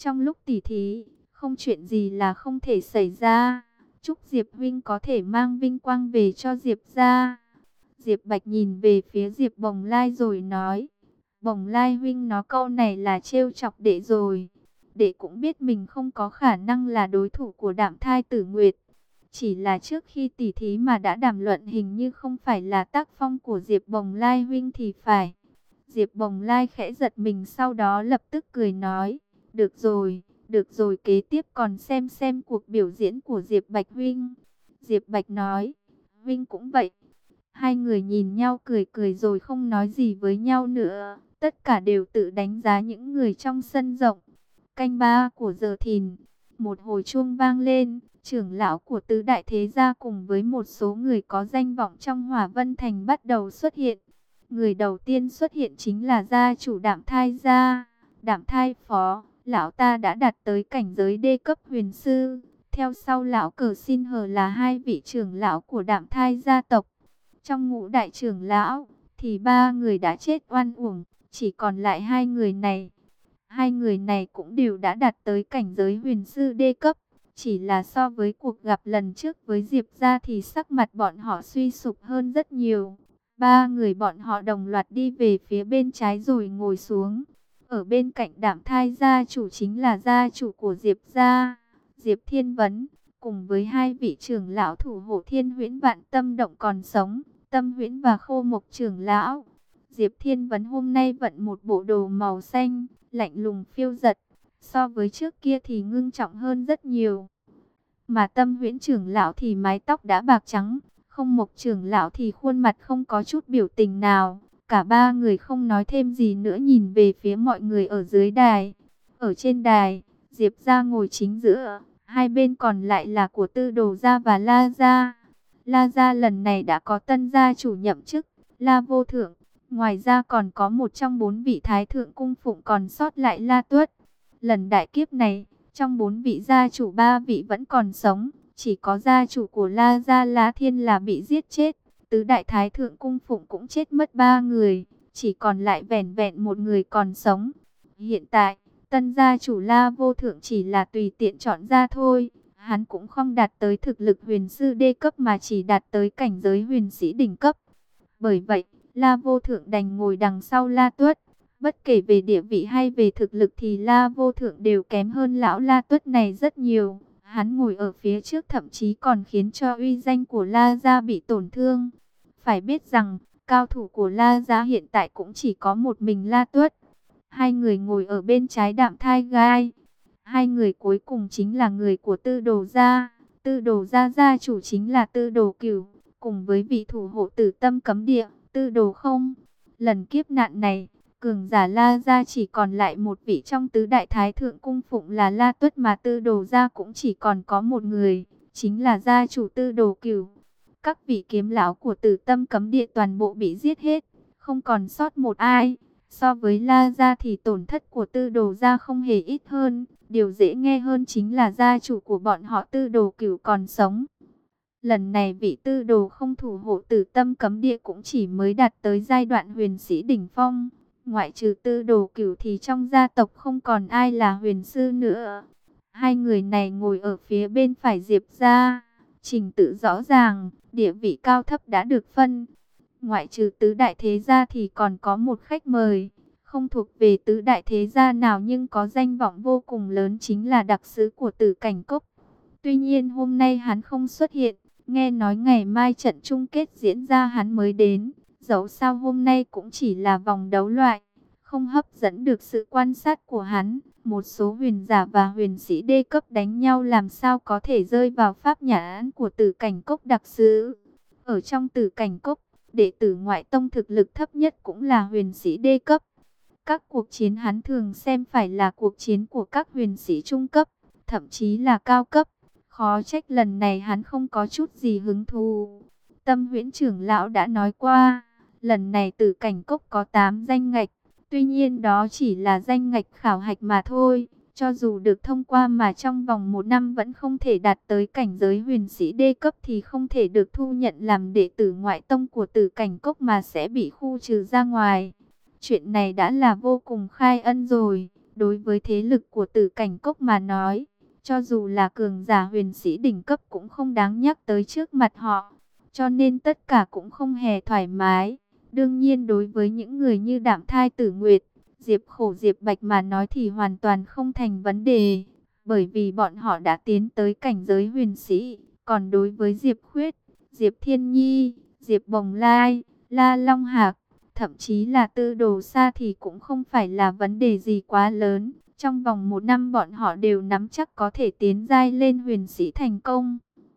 Trong lúc tỉ thí, không chuyện gì là không thể xảy ra. Chúc Diệp huynh có thể mang vinh quang về cho Diệp gia. Diệp Bạch nhìn về phía Diệp Bồng Lai rồi nói, Bồng Lai huynh nói câu này là trêu chọc đệ rồi. Đệ cũng biết mình không có khả năng là đối thủ của Đạm Thai Tử Nguyệt. Chỉ là trước khi tỉ thí mà đã đàm luận hình như không phải là tác phong của Diệp Bồng Lai huynh thì phải. Diệp Bồng Lai khẽ giật mình, sau đó lập tức cười nói, được rồi, kế tiếp còn xem cuộc biểu diễn của Diệp Bạch huynh. Diệp Bạch nói, huynh cũng vậy. Hai người nhìn nhau cười cười rồi không nói gì với nhau nữa. Tất cả đều tự đánh giá những người trong sân rộng. Canh ba của giờ thìn, một hồi chuông vang lên. Trưởng lão của tứ đại thế gia cùng với một số người có danh vọng trong Hỏa Vân Thành bắt đầu xuất hiện. Người đầu tiên xuất hiện chính là gia chủ Đạm Thai gia. Đạm Thai phó, lão ta đã đạt tới cảnh giới đê cấp huyền sư. Theo sau lão Cờ Xin Hờ là hai vị trưởng lão của Đạm Thai gia tộc. Trong ngũ đại trưởng lão, thì ba người đã chết oan uổng, chỉ còn lại hai người này. Hai người này cũng đều đã đạt tới cảnh giới huyền sư đê cấp. Chỉ là so với cuộc gặp lần trước với Diệp gia thì sắc mặt bọn họ suy sụp hơn rất nhiều. Ba người bọn họ đồng loạt đi về phía bên trái rồi ngồi xuống. Ở bên cạnh Đạm Thai gia chủ chính là gia chủ của Diệp gia, Diệp Thiên Vấn, cùng với hai vị trưởng lão thủ hộ Thiên Huyễn Vạn Tâm Động còn sống, Tâm Huyễn và Khô Mộc trưởng lão. Diệp Thiên Vấn hôm nay vận một bộ đồ màu xanh, lạnh lùng phiêu dật, so với trước kia thì ngưng trọng hơn rất nhiều. Mà Tâm Huyễn trưởng lão thì mái tóc đã bạc trắng, Không Mộc trưởng lão thì khuôn mặt không có chút biểu tình nào. Cả ba người không nói thêm gì nữa, nhìn về phía mọi người ở dưới đài. Ở trên đài, Diệp gia ngồi chính giữa, hai bên còn lại là của Tư Đồ gia và La gia. La gia lần này đã có tân gia chủ nhậm chức, La Vô Thượng. Ngoài ra còn có một trong bốn vị thái thượng cung phụng còn sót lại, La Tuất. Lần đại kiếp này, trong bốn vị gia chủ ba vị vẫn còn sống, chỉ có gia chủ của La gia La Thiên là bị giết chết. Tứ đại thái thượng cung phụng cũng chết mất ba người, chỉ còn lại vẻn vẹn một người còn sống. Hiện tại, tân gia chủ La Vô Thượng chỉ là tùy tiện chọn ra thôi. Hắn cũng không đạt tới thực lực huyền sư đê cấp mà chỉ đạt tới cảnh giới huyền sĩ đỉnh cấp. Bởi vậy, La Vô Thượng đành ngồi đằng sau La Tuất. Bất kể về địa vị hay về thực lực thì La Vô Thượng đều kém hơn lão La Tuất này rất nhiều. Hắn ngồi ở phía trước thậm chí còn khiến cho uy danh của La gia bị tổn thương. Phải biết rằng, cao thủ của La gia hiện tại cũng chỉ có một mình La Tuất. Hai người ngồi ở bên trái Đạm Thai gai. Hai người cuối cùng chính là người của Tư Đồ gia. Tư Đồ gia gia chủ chính là Tư Đồ Cửu, cùng với vị thủ hộ Tử Tâm Cấm Địa, Tư Đồ Không. Lần kiếp nạn này, cường giả La gia chỉ còn lại một vị trong tứ đại thái thượng cung phụng là La Tuất, mà Tư Đồ gia cũng chỉ còn có một người, chính là gia chủ Tư Đồ Cửu. Các vị kiếm lão của Tử Tâm Cấm Địa toàn bộ bị giết hết, không còn sót một ai. So với La gia thì tổn thất của Tư Đồ gia không hề ít hơn. Điều dễ nghe hơn chính là gia chủ của bọn họ Tư Đồ Cửu còn sống. Lần này vị Tư Đồ Không thủ hộ Tử Tâm Cấm Địa cũng chỉ mới đạt tới giai đoạn huyền sĩ đỉnh phong. Ngoại trừ Tư Đồ Cửu thì trong gia tộc không còn ai là huyền sư nữa. Hai người này ngồi ở phía bên phải Diệp gia. Trình tự rõ ràng, địa vị cao thấp đã được phân. Ngoại trừ tứ đại thế gia thì còn có một khách mời, không thuộc về tứ đại thế gia nào nhưng có danh vọng vô cùng lớn, chính là đặc sứ của Tử Cảnh Cốc. Tuy nhiên hôm nay hắn không xuất hiện, nghe nói ngày mai trận chung kết diễn ra hắn mới đến. Dẫu sao hôm nay cũng chỉ là vòng đấu loại, không hấp dẫn được sự quan sát của hắn. Một số huyền giả và huyền sĩ đê cấp đánh nhau làm sao có thể rơi vào pháp nhãn của Tử Cảnh Cốc đặc sứ. Ở trong Tử Cảnh Cốc, đệ tử ngoại tông thực lực thấp nhất cũng là huyền sĩ đê cấp. Các cuộc chiến hắn thường xem phải là cuộc chiến của các huyền sĩ trung cấp, thậm chí là cao cấp. Khó trách lần này hắn không có chút gì hứng thú. Tâm Huyễn trưởng lão đã nói qua, lần này Tử Cảnh Cốc có 8 danh ngạch. Tuy nhiên đó chỉ là danh ngạch khảo hạch mà thôi. Cho dù được thông qua mà trong vòng 1 năm vẫn không thể đạt tới cảnh giới huyền sĩ đê cấp thì không thể được thu nhận làm đệ tử ngoại tông của Tử Cảnh Cốc mà sẽ bị khu trừ ra ngoài. Chuyện này đã là vô cùng khai ân rồi. Đối với thế lực của Tử Cảnh Cốc mà nói, cho dù là cường giả huyền sĩ đỉnh cấp cũng không đáng nhắc tới trước mặt họ. Cho nên tất cả cũng không hề thoải mái. Đương nhiên đối với những người như Đạm Thai Tử Nguyệt, Diệp Khổ, Diệp Bạch mà nói thì hoàn toàn không thành vấn đề. Bởi vì bọn họ đã tiến tới cảnh giới huyền sĩ. Còn đối với Diệp Khuyết, Diệp Thiên Nhi, Diệp Bồng Lai, La Long Hạc, thậm chí là Tư Đồ Sa thì cũng không phải là vấn đề gì quá lớn. Trong vòng 1 năm bọn họ đều nắm chắc có thể tiến giai lên huyền sĩ thành công.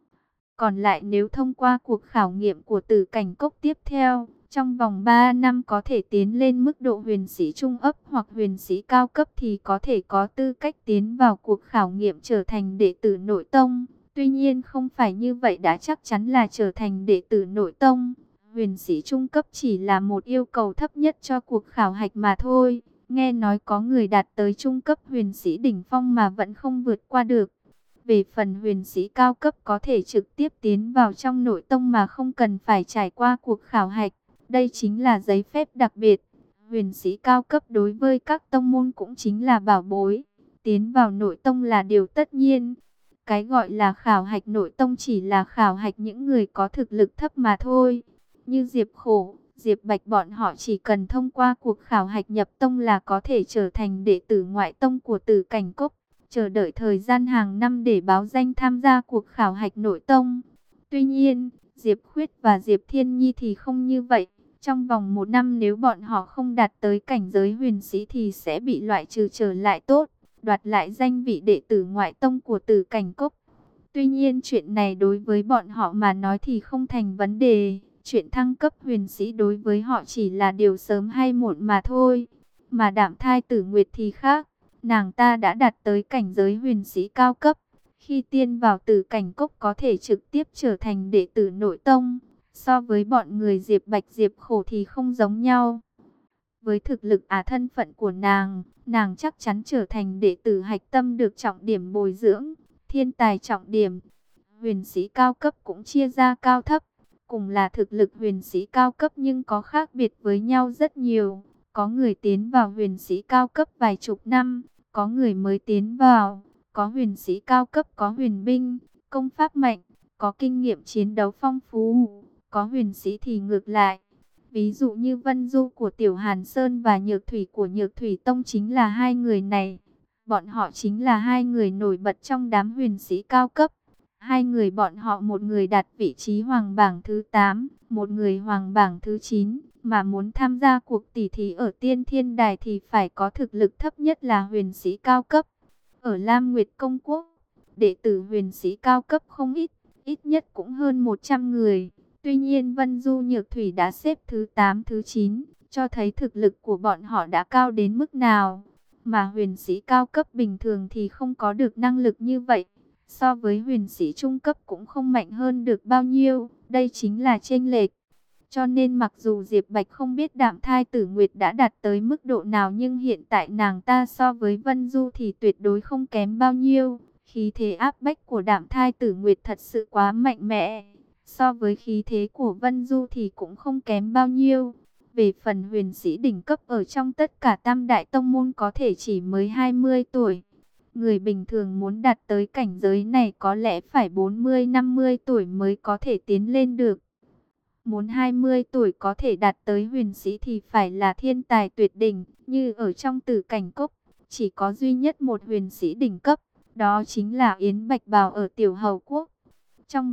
Còn lại nếu thông qua cuộc khảo nghiệm của Tử Cảnh Cốc tiếp theo, trong vòng 3 năm có thể tiến lên mức độ huyền sĩ trung ấp hoặc huyền sĩ cao cấp thì có thể có tư cách tiến vào cuộc khảo nghiệm trở thành đệ tử nội tông. Tuy nhiên không phải như vậy đã chắc chắn là trở thành đệ tử nội tông. Huyền sĩ trung cấp chỉ là một yêu cầu thấp nhất cho cuộc khảo hạch mà thôi. Nghe nói có người đạt tới trung cấp huyền sĩ đỉnh phong mà vẫn không vượt qua được. Về phần huyền sĩ cao cấp có thể trực tiếp tiến vào trong nội tông mà không cần phải trải qua cuộc khảo hạch. Đây chính là giấy phép đặc biệt. Huyền sĩ cao cấp đối với các tông môn cũng chính là bảo bối. Tiến vào nội tông là điều tất nhiên. Cái gọi là khảo hạch nội tông chỉ là khảo hạch những người có thực lực thấp mà thôi. Như Diệp Khổ, Diệp Bạch bọn họ chỉ cần thông qua cuộc khảo hạch nhập tông là có thể trở thành đệ tử ngoại tông của Tử Cảnh Cốc. Chờ đợi thời gian hàng năm để báo danh tham gia cuộc khảo hạch nội tông. Tuy nhiên, Diệp Khuyết và Diệp Thiên Nhi thì không như vậy. Trong vòng 1 năm nếu bọn họ không đạt tới cảnh giới huyền sĩ thì sẽ bị loại trừ trở lại tốt, đoạt lại danh vị đệ tử ngoại tông của Tử Cảnh Cốc. Tuy nhiên chuyện này đối với bọn họ mà nói thì không thành vấn đề. Chuyện thăng cấp huyền sĩ đối với họ chỉ là điều sớm hay muộn mà thôi. Mà Đạm Thai Tử Nguyệt thì khác. Nàng ta đã đạt tới cảnh giới huyền sĩ cao cấp. Khi tiên vào Tử Cảnh Cốc có thể trực tiếp trở thành đệ tử nội tông. So với bọn người Diệp Bạch, Diệp Khổ thì không giống nhau. Với thực lực thân phận của nàng chắc chắn trở thành đệ tử hạch tâm được trọng điểm bồi dưỡng, thiên tài trọng điểm. Huyền sĩ cao cấp cũng chia ra cao thấp. Cùng là thực lực huyền sĩ cao cấp nhưng có khác biệt với nhau rất nhiều. Có người tiến vào huyền sĩ cao cấp vài chục năm, có người mới tiến vào, có huyền sĩ cao cấp có huyền binh, công pháp mạnh, có kinh nghiệm chiến đấu phong phú, có huyền sĩ thì ngược lại. Ví dụ như Vân Du của Tiểu Hàn Sơn và Nhược Thủy của Nhược Thủy Tông chính là hai người này. Bọn họ chính là hai người nổi bật trong đám huyền sĩ cao cấp. Hai người bọn họ, một người đạt vị trí hoàng bảng thứ 8, một người hoàng bảng thứ 9, mà muốn tham gia cuộc tỷ thí ở Tiên Thiên Đài thì phải có thực lực thấp nhất là huyền sĩ cao cấp. Ở Lam Nguyệt Công Quốc, đệ tử huyền sĩ cao cấp không ít, ít nhất cũng hơn 100 người. Tuy nhiên Vân Du Nhược Thủy đã xếp thứ 8, thứ 9, cho thấy thực lực của bọn họ đã cao đến mức nào. Mà huyền sĩ cao cấp bình thường thì không có được năng lực như vậy. So với huyền sĩ trung cấp cũng không mạnh hơn được bao nhiêu, đây chính là chênh lệch. Cho nên mặc dù Diệp Bạch không biết Đạm Thai Tử Nguyệt đã đạt tới mức độ nào nhưng hiện tại nàng ta so với Vân Du thì tuyệt đối không kém bao nhiêu. Khí thế áp bách của Đạm Thai Tử Nguyệt thật sự quá mạnh mẽ. So với khí thế của Vân Du thì cũng không kém bao nhiêu. Về phần huyền sĩ đỉnh cấp ở trong tất cả tam đại tông môn có thể chỉ mới 20 tuổi. Người bình thường muốn đạt tới cảnh giới này có lẽ phải 40-50 tuổi mới có thể tiến lên được. Muốn 20 tuổi có thể đạt tới huyền sĩ thì phải là thiên tài tuyệt đỉnh, như ở trong Tử Cảnh Cốc, chỉ có duy nhất một huyền sĩ đỉnh cấp, đó chính là Yến Bạch Bào ở Tiểu Hầu Quốc. Trong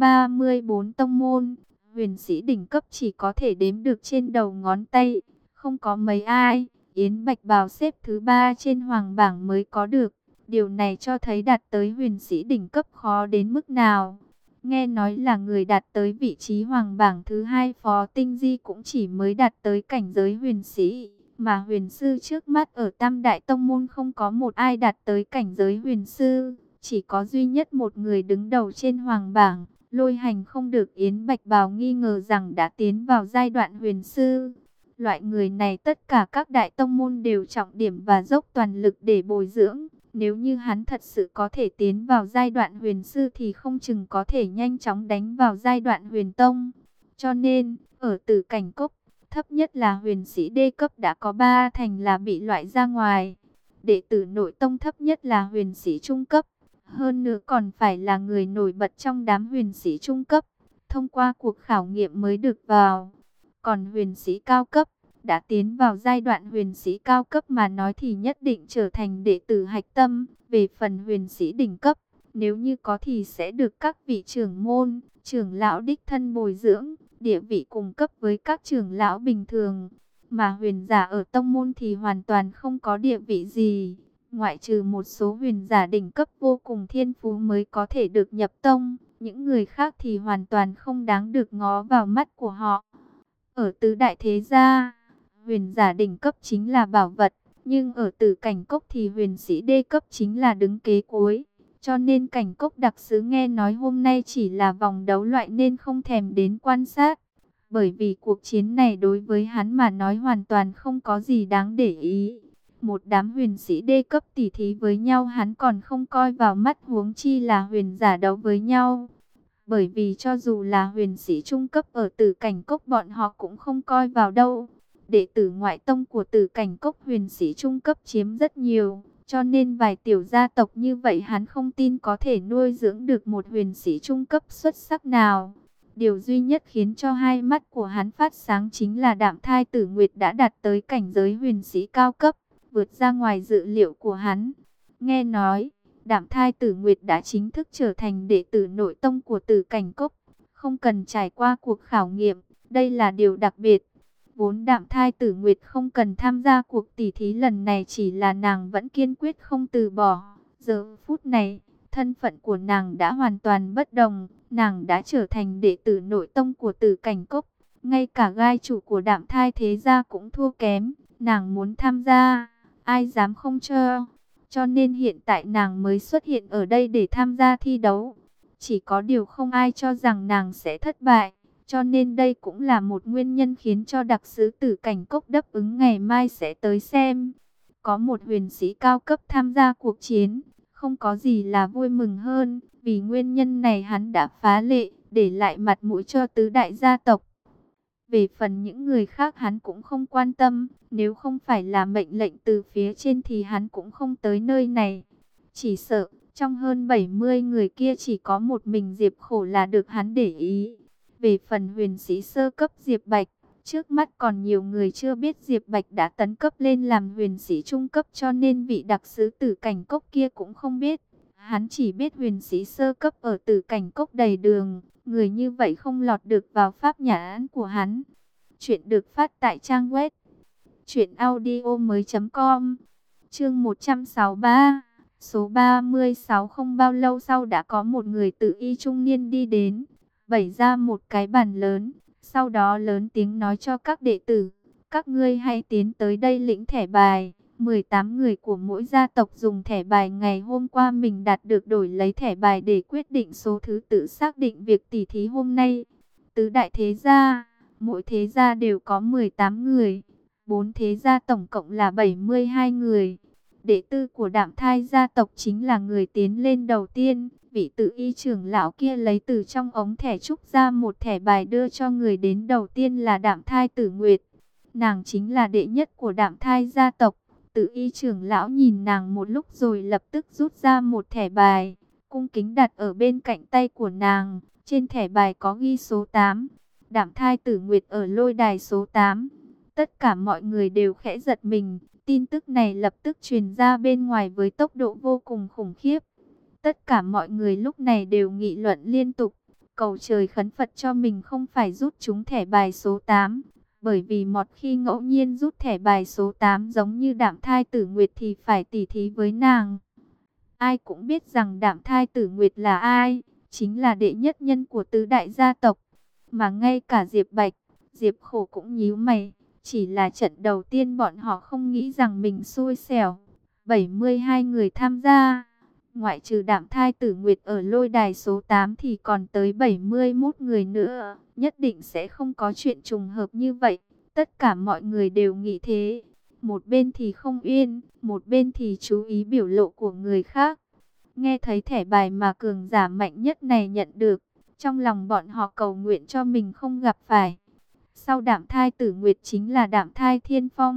34 tông môn, huyền sĩ đỉnh cấp chỉ có thể đếm được trên đầu ngón tay, không có mấy ai. Yến Bạch Bào xếp thứ 3 trên hoàng bảng mới có được. Điều này cho thấy đạt tới huyền sĩ đỉnh cấp khó đến mức nào. Nghe nói là người đạt tới vị trí hoàng bảng thứ 2 Phó Tinh Di cũng chỉ mới đạt tới cảnh giới huyền sĩ. Mà huyền sư trước mắt ở Tam Đại Tông Môn không có một ai đạt tới cảnh giới huyền sư. Chỉ có duy nhất một người đứng đầu trên hoàng bảng. Lôi Hành không được Yến Bạch Bào nghi ngờ rằng đã tiến vào giai đoạn huyền sư. Loại người này tất cả các đại tông môn đều trọng điểm và dốc toàn lực để bồi dưỡng. Nếu như hắn thật sự có thể tiến vào giai đoạn huyền sư thì không chừng có thể nhanh chóng đánh vào giai đoạn huyền tông. Cho nên, ở Tử Cảnh Cốc, thấp nhất là huyền sĩ D cấp đã có 3 thành là bị loại ra ngoài. Đệ tử nội tông thấp nhất là huyền sĩ trung cấp. Hơn nữa còn phải là người nổi bật trong đám huyền sĩ trung cấp. Thông qua cuộc khảo nghiệm mới được vào. Còn huyền sĩ cao cấp, đã tiến vào giai đoạn huyền sĩ cao cấp mà nói thì nhất định trở thành đệ tử hạch tâm. Về phần huyền sĩ đỉnh cấp, nếu như có thì sẽ được các vị trưởng môn, trưởng lão đích thân bồi dưỡng, địa vị cùng cấp với các trưởng lão bình thường. Mà huyền giả ở tông môn thì hoàn toàn không có địa vị gì. Ngoại trừ một số huyền giả đỉnh cấp vô cùng thiên phú mới có thể được nhập tông. Những người khác thì hoàn toàn không đáng được ngó vào mắt của họ. Ở tứ đại thế gia, huyền giả đỉnh cấp chính là bảo vật. Nhưng ở Tử Cảnh Cốc thì huyền sĩ đê cấp chính là đứng kế cuối. Cho nên Cảnh Cốc đặc sứ nghe nói hôm nay chỉ là vòng đấu loại nên không thèm đến quan sát. Bởi vì cuộc chiến này đối với hắn mà nói hoàn toàn không có gì đáng để ý. Một đám huyền sĩ đê cấp tỉ thí với nhau hắn còn không coi vào mắt, huống chi là huyền giả đấu với nhau. Bởi vì cho dù là huyền sĩ trung cấp ở Tử Cảnh Cốc bọn họ cũng không coi vào đâu. Đệ tử ngoại tông của Tử Cảnh Cốc huyền sĩ trung cấp chiếm rất nhiều. Cho nên vài tiểu gia tộc như vậy hắn không tin có thể nuôi dưỡng được một huyền sĩ trung cấp xuất sắc nào. Điều duy nhất khiến cho hai mắt của hắn phát sáng chính là Đạm Thai Tử Nguyệt đã đạt tới cảnh giới huyền sĩ cao cấp, vượt ra ngoài dự liệu của hắn. Nghe nói, Đạm Thai Tử Nguyệt đã chính thức trở thành đệ tử nội tông của Tử Cảnh Cốc, không cần trải qua cuộc khảo nghiệm, đây là điều đặc biệt. Vốn Đạm Thai Tử Nguyệt không cần tham gia cuộc tỉ thí lần này, chỉ là nàng vẫn kiên quyết không từ bỏ. Giờ phút này, thân phận của nàng đã hoàn toàn bất đồng, nàng đã trở thành đệ tử nội tông của Tử Cảnh Cốc. Ngay cả gai chủ của Đạm Thai thế gia cũng thua kém, nàng muốn tham gia, ai dám không cho. Cho nên hiện tại nàng mới xuất hiện ở đây để tham gia thi đấu. Chỉ có điều không ai cho rằng nàng sẽ thất bại. Cho nên đây cũng là một nguyên nhân khiến cho đặc sứ Tử Cảnh Cốc đáp ứng ngày mai sẽ tới xem. Có một huyền sĩ cao cấp tham gia cuộc chiến, không có gì là vui mừng hơn. Vì nguyên nhân này hắn đã phá lệ, để lại mặt mũi cho tứ đại gia tộc. Về phần những người khác hắn cũng không quan tâm, nếu không phải là mệnh lệnh từ phía trên thì hắn cũng không tới nơi này. Chỉ sợ, trong hơn 70 người kia chỉ có một mình Diệp Khổ là được hắn để ý. Về phần huyền sĩ sơ cấp Diệp Bạch, trước mắt còn nhiều người chưa biết Diệp Bạch đã tấn cấp lên làm huyền sĩ trung cấp, cho nên vị đặc sứ Tử Cảnh Cốc kia cũng không biết. Hắn chỉ biết huyền sĩ sơ cấp ở Tử Cảnh Cốc đầy đường, người như vậy không lọt được vào pháp nhãn của hắn. Chuyện được phát tại trang web truyệnaudiomoi.com. Chương 163, số 36. Không bao lâu sau đã có một người tự y trung niên đi đến, bày ra một cái bàn lớn, sau đó lớn tiếng nói cho các đệ tử: các ngươi hãy tiến tới đây lĩnh thẻ bài. 18 người của mỗi gia tộc dùng thẻ bài ngày hôm qua mình đạt được đổi lấy thẻ bài để quyết định số thứ tự xác định việc tỉ thí hôm nay. Tứ đại thế gia, mỗi thế gia đều có 18 người, 4 thế gia tổng cộng là 72 người. Đệ tử của Đạm Thai gia tộc chính là người tiến lên đầu tiên. Vị tự y trưởng lão kia lấy từ trong ống thẻ trúc ra một thẻ bài đưa cho người đến đầu tiên là Đạm Thai Tử Nguyệt. Nàng chính là đệ nhất của Đạm Thai gia tộc. Tự y trưởng lão nhìn nàng một lúc rồi lập tức rút ra một thẻ bài, cung kính đặt ở bên cạnh tay của nàng. Trên thẻ bài có ghi số 8. Đạm Thai Tử Nguyệt ở lôi đài số 8. Tất cả mọi người đều khẽ giật mình. Tin tức này lập tức truyền ra bên ngoài với tốc độ vô cùng khủng khiếp. Tất cả mọi người lúc này đều nghị luận liên tục, cầu trời khấn Phật cho mình không phải rút trúng thẻ bài số 8. Bởi vì một khi ngẫu nhiên rút thẻ bài số 8 giống như Đạm Thai Tử Nguyệt thì phải tỉ thí với nàng. Ai cũng biết rằng Đạm Thai Tử Nguyệt là ai, chính là đệ nhất nhân của tứ đại gia tộc. Mà ngay cả Diệp Bạch, Diệp Khổ cũng nhíu mày, chỉ là trận đầu tiên bọn họ không nghĩ rằng mình xui xẻo. 72 người tham gia, ngoại trừ Đạm Thai Tử Nguyệt ở lôi đài số 8 thì còn tới 71 người nữa. Nhất định sẽ không có chuyện trùng hợp như vậy. Tất cả mọi người đều nghĩ thế. Một bên thì không yên, một bên thì chú ý biểu lộ của người khác. Nghe thấy thẻ bài mà cường giả mạnh nhất này nhận được, trong lòng bọn họ cầu nguyện cho mình không gặp phải. Sau Đạm Thai Tử Nguyệt chính là Đạm Thai Thiên Phong.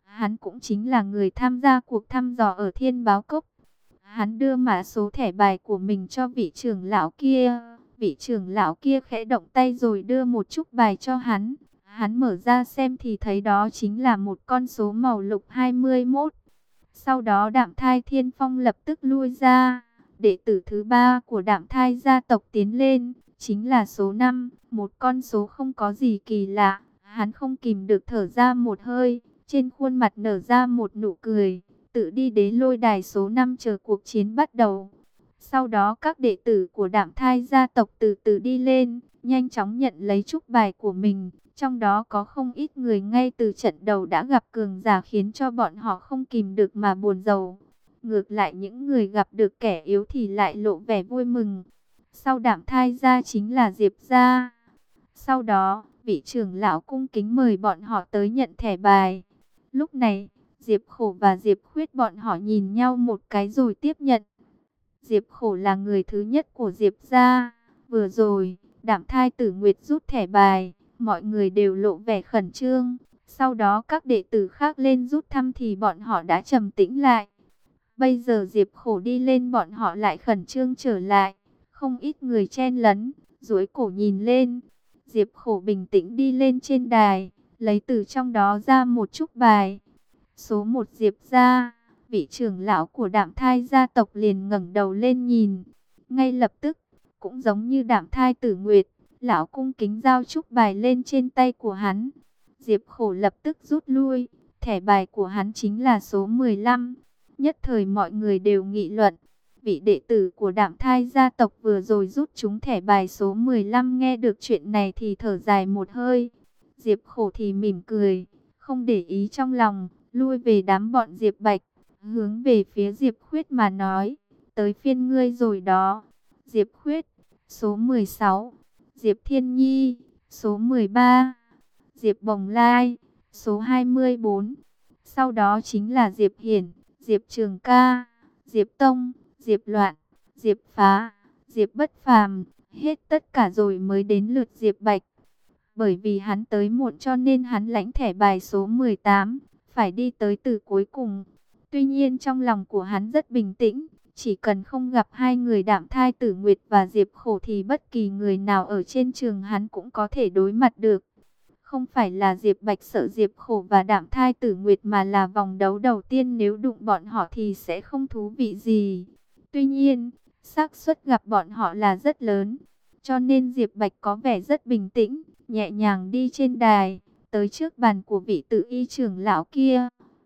Hắn cũng chính là người tham gia cuộc thăm dò ở Thiên Báo Cốc. Hắn đưa mã số thẻ bài của mình cho vị trưởng lão kia. Vị trưởng lão kia khẽ động tay rồi đưa một chút bài cho hắn. Hắn mở ra xem thì thấy đó chính là một con số màu lục 21. Sau đó Đạm Thai Thiên Phong lập tức lui ra. Đệ tử thứ ba của Đạm Thai gia tộc tiến lên, chính là số 5, một con số không có gì kỳ lạ. Hắn không kìm được thở ra một hơi, trên khuôn mặt nở ra một nụ cười, tự đi đến lôi đài số 5 chờ cuộc chiến bắt đầu. Sau đó các đệ tử của Đạm Thai gia tộc từ từ đi lên, nhanh chóng nhận lấy trúc bài của mình. Trong đó có không ít người ngay từ trận đầu đã gặp cường giả khiến cho bọn họ không kìm được mà buồn rầu. Ngược lại những người gặp được kẻ yếu thì lại lộ vẻ vui mừng. Sau Đạm Thai gia chính là Diệp gia. Sau đó, vị trưởng lão cung kính mời bọn họ tới nhận thẻ bài. Lúc này, Diệp Khổ và Diệp Khuyết bọn họ nhìn nhau một cái rồi tiếp nhận. Diệp Khổ là người thứ nhất của Diệp gia. Vừa rồi, Đạm Thai Tử Nguyệt rút thẻ bài, mọi người đều lộ vẻ khẩn trương. Sau đó các đệ tử khác lên rút thăm thì bọn họ đã trầm tĩnh lại. Bây giờ Diệp Khổ đi lên bọn họ lại khẩn trương trở lại. Không ít người chen lấn, duỗi cổ nhìn lên. Diệp Khổ bình tĩnh đi lên trên đài, lấy từ trong đó ra một chúc bài. Số 1 Diệp gia, vị trưởng lão của Đạm Thai gia tộc liền ngẩng đầu lên nhìn. Ngay lập tức, cũng giống như Đạm Thai Tử Nguyệt, lão cung kính giao chúc bài lên trên tay của hắn. Diệp Khổ lập tức rút lui, thẻ bài của hắn chính là số 15. Nhất thời mọi người đều nghị luận. Vị đệ tử của Đạm Thai gia tộc vừa rồi rút trúng thẻ bài số 15 nghe được chuyện này thì thở dài một hơi. Diệp Khổ thì mỉm cười, không để ý trong lòng, lui về đám bọn Diệp Bạch, hướng về phía Diệp Khuyết mà nói, tới phiên ngươi rồi đó. Diệp Khuyết, số 16, Diệp Thiên Nhi, số 13, Diệp Bồng Lai, số 24. Sau đó chính là Diệp Hiển, Diệp Trường Ca, Diệp Tông, Diệp Loạn, Diệp Phá, Diệp Bất Phàm, hết tất cả rồi mới đến lượt Diệp Bạch. Bởi vì hắn tới muộn cho nên hắn lãnh thẻ bài số 18, phải đi tới từ cuối cùng. Tuy nhiên trong lòng của hắn rất bình tĩnh, chỉ cần không gặp hai người Đạm Thai Tử Nguyệt và Diệp Khổ thì bất kỳ người nào ở trên trường hắn cũng có thể đối mặt được. Không phải là Diệp Bạch sợ Diệp Khổ và Đạm Thai Tử Nguyệt mà là vòng đấu đầu tiên nếu đụng bọn họ thì sẽ không thú vị gì. Tuy nhiên, xác suất gặp bọn họ là rất lớn, cho nên Diệp Bạch có vẻ rất bình tĩnh, nhẹ nhàng đi trên đài, tới trước bàn của vị tự y trưởng lão kia.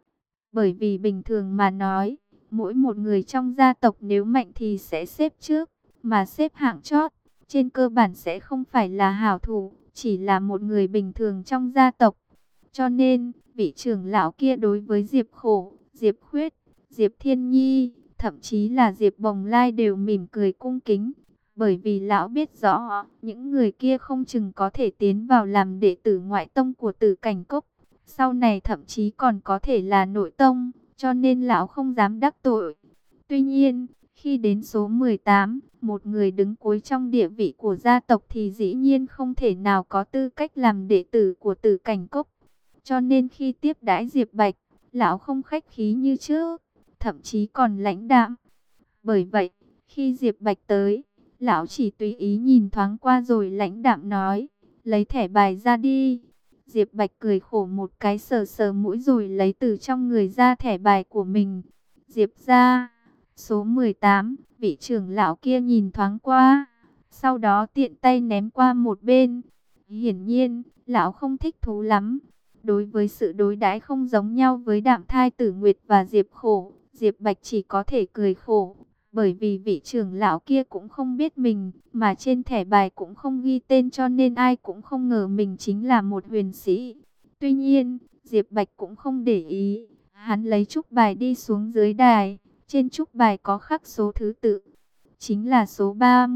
Bởi vì bình thường mà nói, mỗi một người trong gia tộc nếu mạnh thì sẽ xếp trước, mà xếp hạng chót, trên cơ bản sẽ không phải là hảo thủ, chỉ là một người bình thường trong gia tộc. Cho nên, vị trưởng lão kia đối với Diệp Khổ, Diệp Khuyết, Diệp Thiên Nhi, thậm chí là Diệp Bồng Lai đều mỉm cười cung kính. Bởi vì lão biết rõ, những người kia không chừng có thể tiến vào làm đệ tử ngoại tông của Tử Cảnh Cốc. Sau này thậm chí còn có thể là nội tông, cho nên lão không dám đắc tội. Tuy nhiên, khi đến số 18, một người đứng cuối trong địa vị của gia tộc thì dĩ nhiên không thể nào có tư cách làm đệ tử của Tử Cảnh Cốc. Cho nên khi tiếp đãi Diệp Bạch, lão không khách khí như trước, thậm chí còn lãnh đạm. Bởi vậy, khi Diệp Bạch tới, lão chỉ tùy ý nhìn thoáng qua rồi lãnh đạm nói, lấy thẻ bài ra đi. Diệp Bạch cười khổ một cái sờ sờ mũi rồi lấy từ trong người ra thẻ bài của mình. Diệp ra, số 18, vị trưởng lão kia nhìn thoáng qua, sau đó tiện tay ném qua một bên. Hiển nhiên, lão không thích thú lắm. Đối với sự đối đãi không giống nhau với Đạm Thai Tử Nguyệt và Diệp Khổ, Diệp Bạch chỉ có thể cười khổ. Bởi vì vị trưởng lão kia cũng không biết mình, mà trên thẻ bài cũng không ghi tên cho nên ai cũng không ngờ mình chính là một huyền sĩ. Tuy nhiên, Diệp Bạch cũng không để ý, hắn lấy trúc bài đi xuống dưới đài, trên trúc bài có khắc số thứ tự, chính là số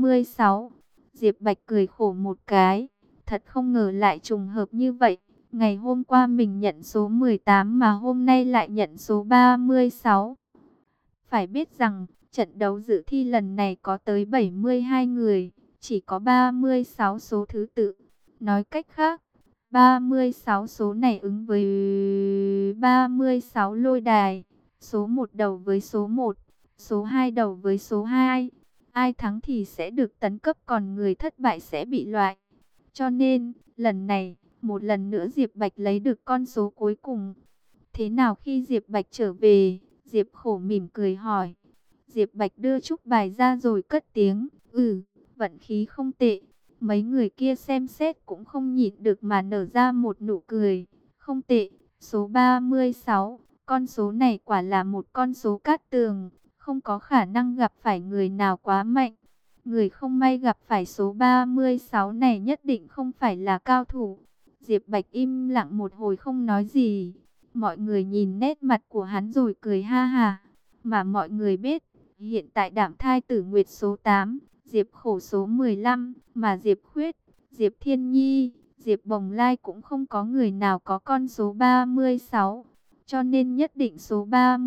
36. Diệp Bạch cười khổ một cái, thật không ngờ lại trùng hợp như vậy. Ngày hôm qua mình nhận số 18 mà hôm nay lại nhận số 36. Phải biết rằng, trận đấu dự thi lần này có tới 72 người, chỉ có 36 số thứ tự. Nói cách khác, 36 số này ứng với 36 lôi đài. Số 1 đầu với số 1, số 2 đầu với số 2. Ai thắng thì sẽ được tấn cấp, còn người thất bại sẽ bị loại. Cho nên, lần này, một lần nữa Diệp Bạch lấy được con số cuối cùng. Thế nào khi Diệp Bạch trở về? Diệp Khổ mỉm cười hỏi. Diệp Bạch đưa chúc bài ra rồi cất tiếng. Vận khí không tệ. Mấy người kia xem xét cũng không nhịn được mà nở ra một nụ cười. Không tệ, số 36. Con số này quả là một con số cát tường. Không có khả năng gặp phải người nào quá mạnh. Người không may gặp phải số 36 này nhất định không phải là cao thủ. Diệp Bạch im lặng một hồi không nói gì. Mọi người nhìn nét mặt của hắn rồi cười ha ha. Mà mọi người biết, hiện tại Đạm Thai Tử Nguyệt số 8, Diệp Khổ số 15, mà Diệp Khuyết, Diệp Thiên Nhi, Diệp Bồng Lai cũng không có người nào có con số 36. Cho nên nhất định số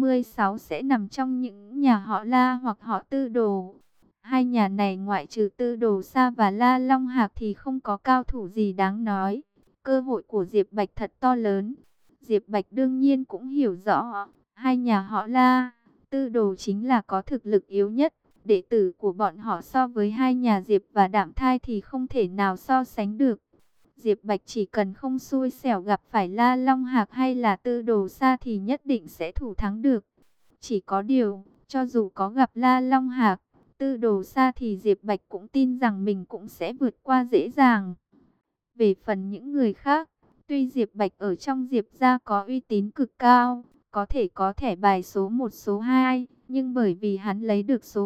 36 sẽ nằm trong những nhà họ La hoặc họ Tư Đồ. Hai nhà này ngoại trừ Tư Đồ Sa và La Long Hạc thì không có cao thủ gì đáng nói. Cơ hội của Diệp Bạch thật to lớn. Diệp Bạch đương nhiên cũng hiểu rõ, hai nhà họ La, Tư Đồ chính là có thực lực yếu nhất. Đệ tử của bọn họ so với hai nhà Diệp và Đạm Thai thì không thể nào so sánh được. Diệp Bạch chỉ cần không xui xẻo gặp phải La Long Hạc hay là Tư Đồ Sa thì nhất định sẽ thủ thắng được. Chỉ có điều, cho dù có gặp La Long Hạc, Tư Đồ Sa thì Diệp Bạch cũng tin rằng mình cũng sẽ vượt qua dễ dàng. Về phần những người khác, tuy Diệp Bạch ở trong Diệp gia có uy tín cực cao, có thể có thẻ bài số 1 số 2, nhưng bởi vì hắn lấy được số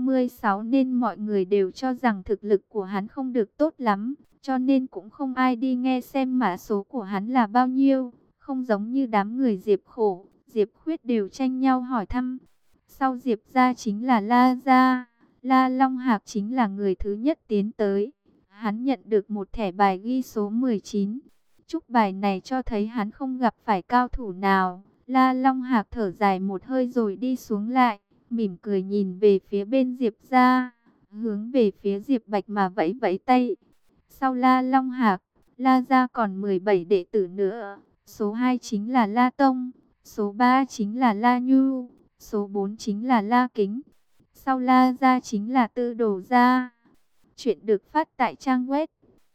36 nên mọi người đều cho rằng thực lực của hắn không được tốt lắm, cho nên cũng không ai đi nghe xem mã số của hắn là bao nhiêu. Không giống như đám người Diệp Khổ, Diệp Khuyết đều tranh nhau hỏi thăm. Sau Diệp gia chính là La gia, La Long Hạc chính là người thứ nhất tiến tới. Hắn nhận được một thẻ bài ghi số 19. Chúc bài này cho thấy hắn không gặp phải cao thủ nào. La Long Hạc thở dài một hơi rồi đi xuống lại, mỉm cười nhìn về phía bên Diệp gia, hướng về phía Diệp Bạch mà vẫy vẫy tay. Sau La Long Hạc, La gia còn 17 đệ tử nữa. Số 2 chính là La Tông, số 3 chính là La Nhu, số 4 chính là La Kính. Sau La gia chính là Tư Đồ gia. Chuyện được phát tại trang web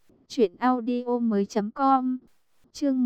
truyệnaudiomoi.com. Chương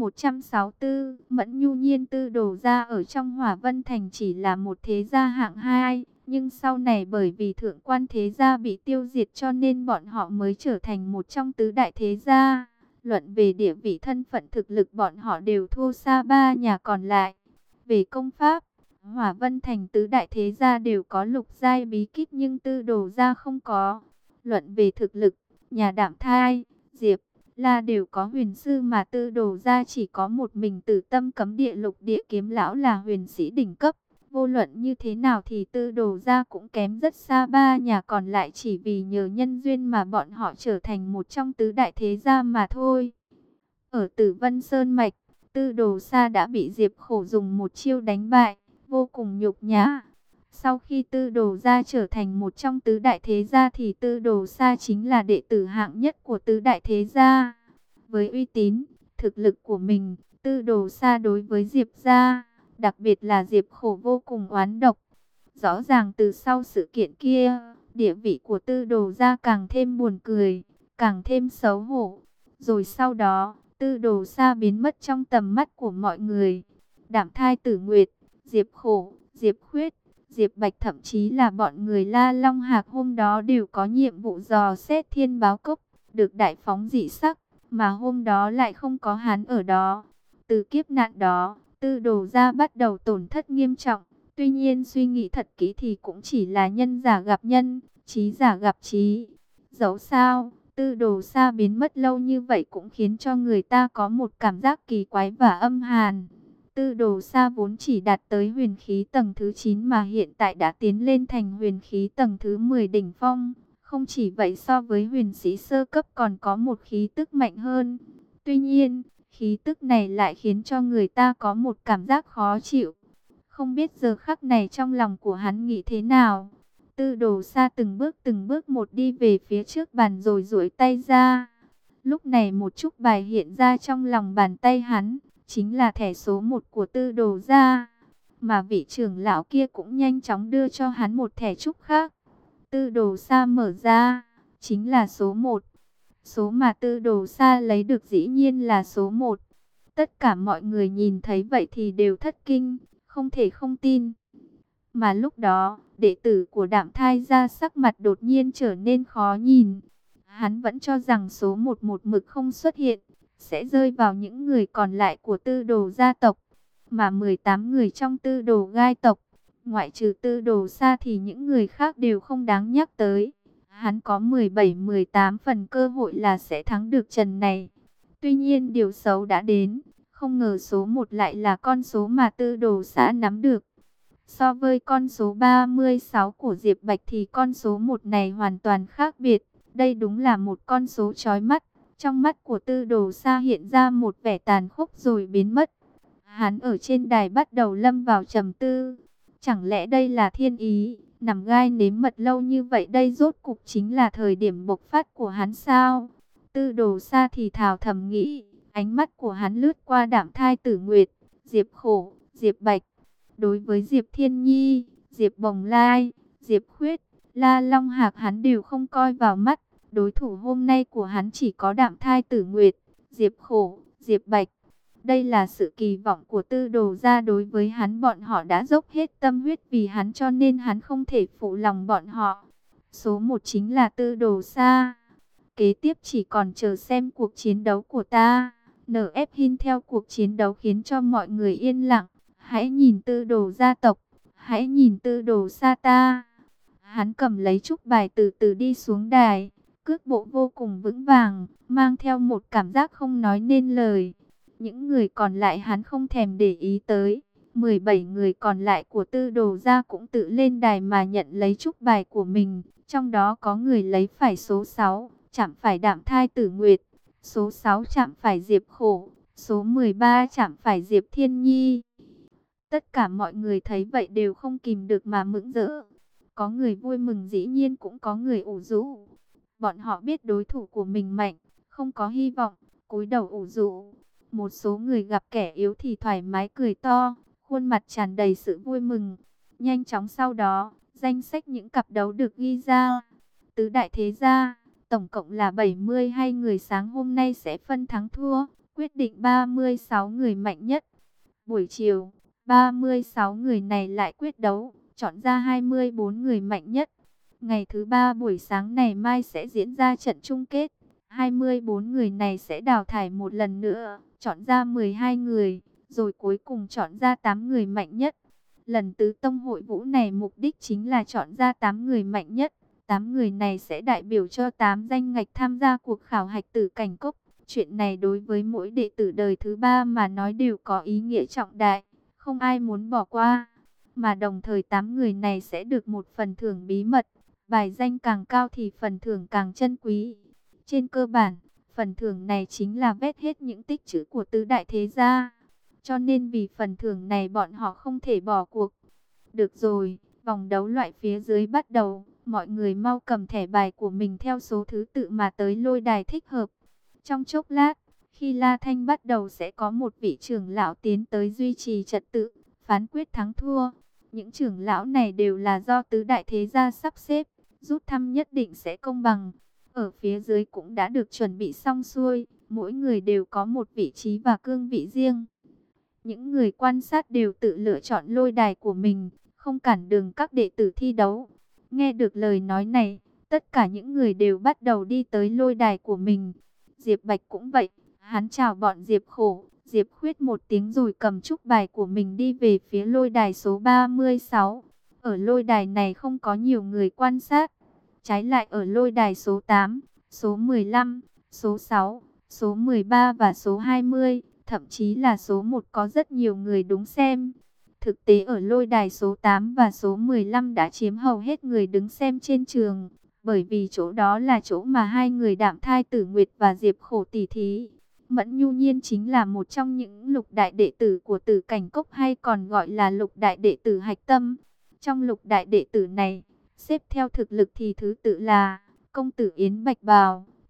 164, Mẫn Nhu Nhiên Tư Đồ gia ở trong Hỏa Vân Thành chỉ là một thế gia hạng 2, nhưng sau này bởi vì thượng quan thế gia bị tiêu diệt cho nên bọn họ mới trở thành một trong tứ đại thế gia. Luận về địa vị thân phận thực lực bọn họ đều thua xa ba nhà còn lại. Về công pháp, Hỏa Vân Thành tứ đại thế gia đều có lục giai bí kíp nhưng Tư Đồ gia không có. Luận về thực lực, nhà Đạm Thai, Diệp, La đều có huyền sư mà Tư Đồ gia chỉ có một mình Tử Tâm Cấm Địa Lục Địa Kiếm lão là huyền sĩ đỉnh cấp. Vô luận như thế nào thì Tư Đồ gia cũng kém rất xa ba nhà còn lại, chỉ vì nhờ nhân duyên mà bọn họ trở thành một trong tứ đại thế gia mà thôi. Ở Tử Vân Sơn Mạch, Tư Đồ Sa đã bị Diệp Khổ dùng một chiêu đánh bại, vô cùng nhục nhã. Sau khi Tư Đồ gia trở thành một trong tứ đại thế gia thì Tư Đồ Sa chính là đệ tử hạng nhất của tứ đại thế gia. Với uy tín, thực lực của mình, Tư Đồ Sa đối với Diệp gia, đặc biệt là Diệp Khổ vô cùng oán độc. Rõ ràng từ sau sự kiện kia, địa vị của Tư Đồ gia càng thêm buồn cười, càng thêm xấu hổ. Rồi sau đó, Tư Đồ Sa biến mất trong tầm mắt của mọi người. Đạm Thai Tử Nguyệt, Diệp Khổ, Diệp Khuyết, Diệp Bạch thậm chí là bọn người La Long Hạc hôm đó đều có nhiệm vụ dò xét Thiên Báo Cốc, được đại phóng dị sắc, mà hôm đó lại không có hắn ở đó. Từ kiếp nạn đó, Tư Đồ gia bắt đầu tổn thất nghiêm trọng. Tuy nhiên suy nghĩ thật kỹ thì cũng chỉ là nhân giả gặp nhân, trí giả gặp trí. Dẫu sao, Tư Đồ Sa biến mất lâu như vậy cũng khiến cho người ta có một cảm giác kỳ quái và âm hàn. Tư Đồ Sa vốn chỉ đạt tới huyền khí tầng thứ 9 mà hiện tại đã tiến lên thành huyền khí tầng thứ 10 đỉnh phong. Không chỉ vậy, so với huyền sĩ sơ cấp còn có một khí tức mạnh hơn. Tuy nhiên, khí tức này lại khiến cho người ta có một cảm giác khó chịu. Không biết giờ khắc này trong lòng của hắn nghĩ thế nào. Tư Đồ Sa từng bước một đi về phía trước bàn rồi duỗi tay ra. Lúc này một chúc bài hiện ra trong lòng bàn tay hắn, chính là thẻ số 1 của Tư Đồ gia. Mà vị trưởng lão kia cũng nhanh chóng đưa cho hắn một thẻ chúc khác. Tư Đồ Sa mở ra, chính là số 1. Số mà Tư Đồ Sa lấy được dĩ nhiên là số 1. Tất cả mọi người nhìn thấy vậy thì đều thất kinh, không thể không tin. Mà lúc đó, đệ tử của Đạm Thai gia sắc mặt đột nhiên trở nên khó nhìn. Hắn vẫn cho rằng số 1 một mực không xuất hiện, sẽ rơi vào những người còn lại của Tư Đồ gia tộc. Mà 18 người trong Tư Đồ gai tộc, ngoại trừ Tư Đồ Sa thì những người khác đều không đáng nhắc tới. Hắn có 17-18 phần cơ hội là sẽ thắng được trận này. Tuy nhiên điều xấu đã đến, không ngờ số 1 lại là con số mà Tư Đồ xã nắm được. So với con số 36 của Diệp Bạch thì con số 1 này hoàn toàn khác biệt. Đây đúng là một con số chói mắt. Trong mắt của Tư Đồ Sa hiện ra một vẻ tàn khốc rồi biến mất. Hắn ở trên đài bắt đầu lâm vào trầm tư. Chẳng lẽ đây là thiên ý, nằm gai nếm mật lâu như vậy đây rốt cục chính là thời điểm bộc phát của hắn sao? Tư Đồ Sa thì thào thầm nghĩ, ánh mắt của hắn lướt qua Đạm Thai Tử Nguyệt, Diệp Khổ, Diệp Bạch. Đối với Diệp Thiên Nhi, Diệp Bồng Lai, Diệp Khuyết, La Long Hạc hắn đều không coi vào mắt. Đối thủ hôm nay của hắn chỉ có Đạm Thai Tử Nguyệt, Diệp Khổ, Diệp Bạch. Đây là sự kỳ vọng của Tư Đồ gia đối với hắn, bọn họ đã dốc hết tâm huyết vì hắn cho nên hắn không thể phụ lòng bọn họ. Số 1 chính là Tư Đồ Sa. Kế tiếp chỉ còn chờ xem cuộc chiến đấu của ta. NF Hin theo cuộc chiến đấu khiến cho mọi người yên lặng. Hãy nhìn Tư Đồ gia tộc, hãy nhìn Tư Đồ Sa ta. Hắn cầm lấy trúc bài từ từ đi xuống đài, cước bộ vô cùng vững vàng, mang theo một cảm giác không nói nên lời. Những người còn lại hắn không thèm để ý tới. 17 người còn lại của Tư Đồ gia cũng tự lên đài mà nhận lấy trúc bài của mình. Trong đó có người lấy phải số 6, chạm phải Đạm Thai Tử Nguyệt. Số 6 chạm phải Diệp Khổ. Số 13 chạm phải Diệp Thiên Nhi. Tất cả mọi người thấy vậy đều không kìm được mà mừng rỡ. Có người vui mừng dĩ nhiên cũng có người ủ rũ. Bọn họ biết đối thủ của mình mạnh, không có hy vọng, cúi đầu ủ rũ. Một số người gặp kẻ yếu thì thoải mái cười to, khuôn mặt tràn đầy sự vui mừng. Nhanh chóng sau đó, danh sách những cặp đấu được ghi ra. Tứ đại thế gia, tổng cộng là 72 người sáng hôm nay sẽ phân thắng thua, quyết định 36 người mạnh nhất. Buổi chiều, 36 người này lại quyết đấu, chọn ra 24 người mạnh nhất. Ngày thứ 3 buổi sáng này mai sẽ diễn ra trận chung kết. 24 người này sẽ đào thải một lần nữa, chọn ra 12 người, rồi cuối cùng chọn ra 8 người mạnh nhất. Lần tứ tông hội vũ này mục đích chính là chọn ra 8 người mạnh nhất. 8 người này sẽ đại biểu cho 8 danh ngạch tham gia cuộc khảo hạch Tử Cảnh Cốc. Chuyện này đối với mỗi đệ tử đời thứ 3 mà nói đều có ý nghĩa trọng đại, không ai muốn bỏ qua. Mà đồng thời 8 người này sẽ được một phần thưởng bí mật, bài danh càng cao thì phần thưởng càng chân quý. Trên cơ bản, phần thưởng này chính là vét hết những tích trữ của tứ đại thế gia. Cho nên vì phần thưởng này bọn họ không thể bỏ cuộc. Được rồi, vòng đấu loại phía dưới bắt đầu. Mọi người mau cầm thẻ bài của mình theo số thứ tự mà tới lôi đài thích hợp. Trong chốc lát, khi La Thanh bắt đầu sẽ có một vị trưởng lão tiến tới duy trì trật tự, phán quyết thắng thua. Những trưởng lão này đều là do tứ đại thế gia sắp xếp, rút thăm nhất định sẽ công bằng. Ở phía dưới cũng đã được chuẩn bị xong xuôi, mỗi người đều có một vị trí và cương vị riêng. Những người quan sát đều tự lựa chọn lôi đài của mình, không cản đường các đệ tử thi đấu. Nghe được lời nói này, tất cả những người đều bắt đầu đi tới lôi đài của mình. Diệp Bạch cũng vậy, hắn chào bọn Diệp Khổ, Diệp Khuyết một tiếng rồi cầm trúc bài của mình đi về phía lôi đài số 36. Ở lôi đài này không có nhiều người quan sát. Trái lại ở lôi đài số 8, số 15, số 6, số 13 và số 20, thậm chí là số 1 có rất nhiều người đứng xem. Thực tế ở lôi đài số 8 và số 15 đã chiếm hầu hết người đứng xem trên trường. Bởi vì chỗ đó là chỗ mà hai người Đạm Thai Tử Nguyệt và Diệp Khổ tỉ thí. Mẫn Nhu Nhiên chính là một trong những lục đại đệ tử của Tử Cảnh Cốc hay còn gọi là lục đại đệ tử hạch tâm. Trong lục đại đệ tử này, xếp theo thực lực thì thứ tự là công tử Yến Bạch Bào,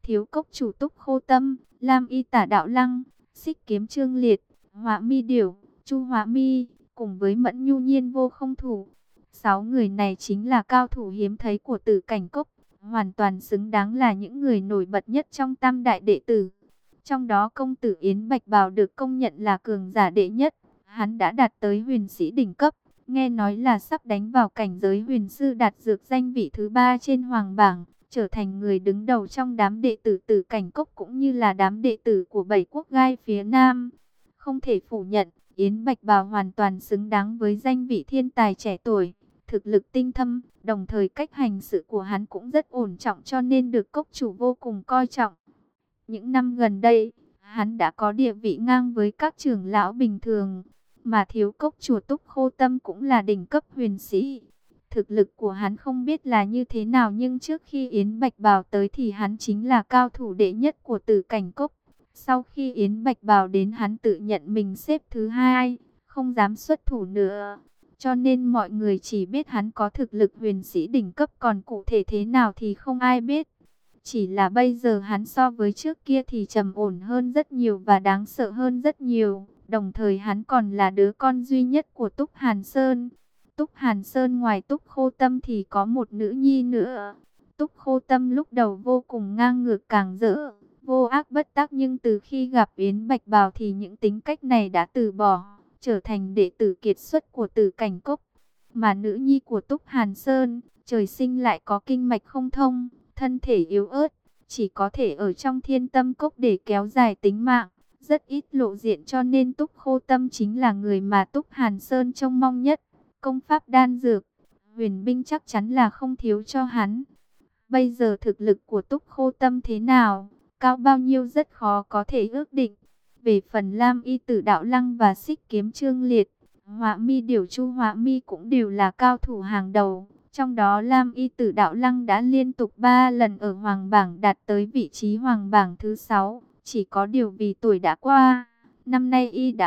Thiếu cốc chủ Túc Khô Tâm, Lam Y Tả Đạo Lăng, Xích Kiếm Trương Liệt, Họa Mi Điểu, Chu Họa Mi, cùng với Mẫn Nhu Nhiên Vô Không Thủ. 6 người này chính là cao thủ hiếm thấy của Tử Cảnh Cốc, hoàn toàn xứng đáng là những người nổi bật nhất trong tam đại đệ tử. Trong đó công tử Yến Bạch Bào được công nhận là cường giả đệ nhất, hắn đã đạt tới huyền sĩ đỉnh cấp, nghe nói là sắp đánh vào cảnh giới huyền sư, đạt dược danh vị thứ 3 trên hoàng bảng, trở thành người đứng đầu trong đám đệ tử Tử Cảnh Cốc cũng như là đám đệ tử của 7 quốc gai phía Nam. Không thể phủ nhận, Yến Bạch Bào hoàn toàn xứng đáng với danh vị thiên tài trẻ tuổi, thực lực tinh thâm, đồng thời cách hành sự của hắn cũng rất ổn trọng cho nên được cốc chủ vô cùng coi trọng. Những năm gần đây, hắn đã có địa vị ngang với các trưởng lão bình thường, mà thiếu cốc chủ Túc Khô Tâm cũng là đỉnh cấp huyền sĩ. Thực lực của hắn không biết là như thế nào nhưng trước khi Yến Bạch Bào tới thì hắn chính là cao thủ đệ nhất của Tử Cảnh Cốc. Sau khi Yến Bạch Bào đến hắn tự nhận mình xếp thứ 2, không dám xuất thủ nữa. Cho nên mọi người chỉ biết hắn có thực lực huyền sĩ đỉnh cấp, còn cụ thể thế nào thì không ai biết. Chỉ là bây giờ hắn so với trước kia thì trầm ổn hơn rất nhiều và đáng sợ hơn rất nhiều. Đồng thời hắn còn là đứa con duy nhất của Túc Hàn Sơn. Túc Hàn Sơn ngoài Túc Khô Tâm thì có một nữ nhi nữa. Túc Khô Tâm lúc đầu vô cùng ngang ngược càng rỡ, vô ác bất tác, nhưng từ khi gặp Yến Bạch Bào thì những tính cách này đã từ bỏ, trở thành đệ tử kiệt xuất của Tử Cảnh Cốc. Mà nữ nhi của Túc Hàn Sơn, trời sinh lại có kinh mạch không thông, thân thể yếu ớt, chỉ có thể ở trong Thiên Tâm Cốc để kéo dài tính mạng, rất ít lộ diện, cho nên Túc Khô Tâm chính là người mà Túc Hàn Sơn trông mong nhất. Công pháp đan dược, huyền binh chắc chắn là không thiếu cho hắn. Bây giờ thực lực của Túc Khô Tâm thế nào, cao bao nhiêu rất khó có thể ước định. Về phần Lam Y Tử Đạo Lăng và Xích Kiếm Trương Liệt, Họa Mi Điểu, Chu Họa Mi cũng đều là cao thủ hàng đầu. Trong đó Lam Y Tử Đạo Lăng đã liên tục 3 lần ở hoàng bảng đạt tới vị trí hoàng bảng thứ 6. Chỉ có điều vì tuổi đã qua, năm nay y đã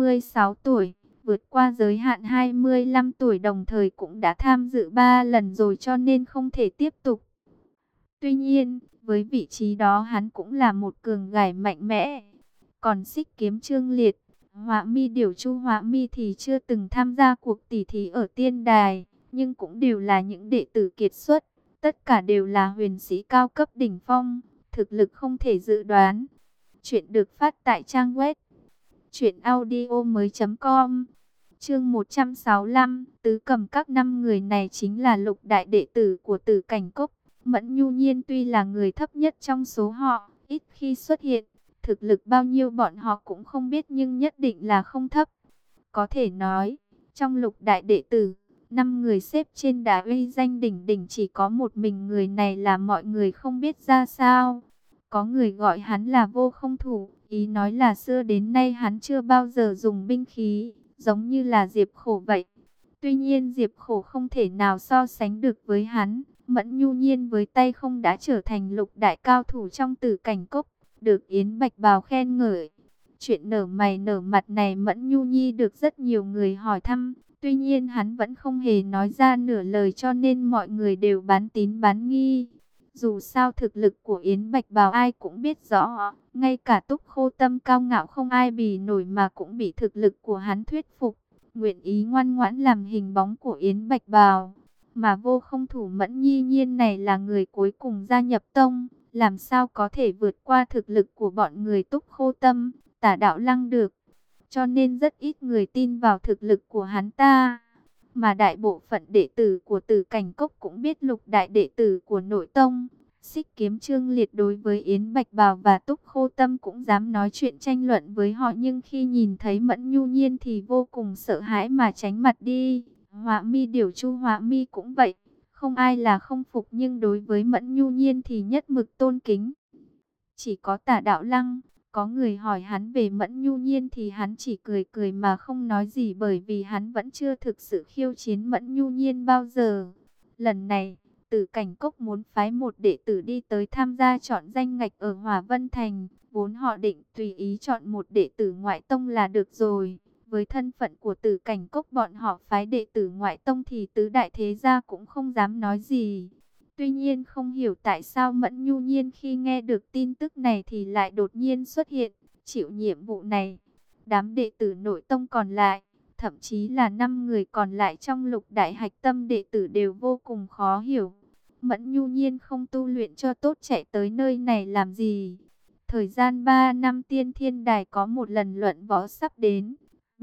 26 tuổi, vượt qua giới hạn 25 tuổi, đồng thời cũng đã tham dự 3 lần rồi cho nên không thể tiếp tục. Tuy nhiên, với vị trí đó hắn cũng là một cường gải mạnh mẽ. Còn Xích Kiếm Trương Liệt, Họa Mi Điểu, Chu Họa Mi thì chưa từng tham gia cuộc tỉ thí ở tiên đài, nhưng cũng đều là những đệ tử kiệt xuất, tất cả đều là huyền sĩ cao cấp đỉnh phong, thực lực không thể dự đoán. Chuyện được phát tại trang web truyệnaudiomoi.com. Chương 165, tứ cầm các 5 người này chính là lục đại đệ tử của Tử Cảnh Cốc. Mẫn Nhu Nhiên tuy là người thấp nhất trong số họ, ít khi xuất hiện, thực lực bao nhiêu bọn họ cũng không biết nhưng nhất định là không thấp. Có thể nói, trong lục đại đệ tử, 5 người xếp trên đá uy danh đỉnh đỉnh, chỉ có một mình người này là mọi người không biết ra sao. Có người gọi hắn là Vô Không Thủ, ý nói là xưa đến nay hắn chưa bao giờ dùng binh khí, giống như là Diệp Khổ vậy. Tuy nhiên Diệp Khổ không thể nào so sánh được với hắn. Mẫn Nhu Nhiên với tay không đã trở thành lục đại cao thủ trong Tử Cảnh Cốc, được Yến Bạch Bào khen ngợi. Chuyện nở mày nở mặt này Mẫn Nhu Nhi được rất nhiều người hỏi thăm, tuy nhiên hắn vẫn không hề nói ra nửa lời cho nên mọi người đều bán tín bán nghi. Dù sao thực lực của Yến Bạch Bào ai cũng biết rõ, ngay cả Túc Khô Tâm cao ngạo không ai bì nổi mà cũng bị thực lực của hắn thuyết phục, nguyện ý ngoan ngoãn làm hình bóng của Yến Bạch Bào. Mà Vô Không Thủ Mẫn Nhi Nhiên này là người cuối cùng gia nhập tông, làm sao có thể vượt qua thực lực của bọn người Túc Khô Tâm, Tả Đạo Lăng được. Cho nên rất ít người tin vào thực lực của hắn ta. Mà đại bộ phận đệ tử của Tử Cảnh Cốc cũng biết lục đại đệ tử của nội tông, Xích Kiếm Trương Liệt đối với Yến Bạch Bào và Túc Khô Tâm cũng dám nói chuyện tranh luận với họ, nhưng khi nhìn thấy Mẫn Nhu Nhiên thì vô cùng sợ hãi mà tránh mặt đi. Họa Mi Điểu, Chu Họa Mi cũng vậy, không ai là không phục nhưng đối với Mẫn Nhu Nhiên thì nhất mực tôn kính. Chỉ có Tả Đạo Lăng, có người hỏi hắn về Mẫn Nhu Nhiên thì hắn chỉ cười cười mà không nói gì, bởi vì hắn vẫn chưa thực sự khiêu chiến Mẫn Nhu Nhiên bao giờ. Lần này, Tử Cảnh Cốc muốn phái một đệ tử đi tới tham gia chọn danh ngạch ở Hỏa Vân Thành, vốn họ định tùy ý chọn một đệ tử ngoại tông là được rồi. Với thân phận của Tử Cảnh Cốc bọn họ phái đệ tử ngoại tông thì tứ đại thế gia cũng không dám nói gì. Tuy nhiên không hiểu tại sao Mẫn Nhu Nhiên khi nghe được tin tức này thì lại đột nhiên xuất hiện, chịu nhiệm vụ này. Đám đệ tử nội tông còn lại, thậm chí là 5 người còn lại trong lục đại hạch tâm đệ tử đều vô cùng khó hiểu. Mẫn Nhu Nhiên không tu luyện cho tốt chạy tới nơi này làm gì? Thời gian 3 năm Tiên Thiên Đài có một lần luận võ sắp đến,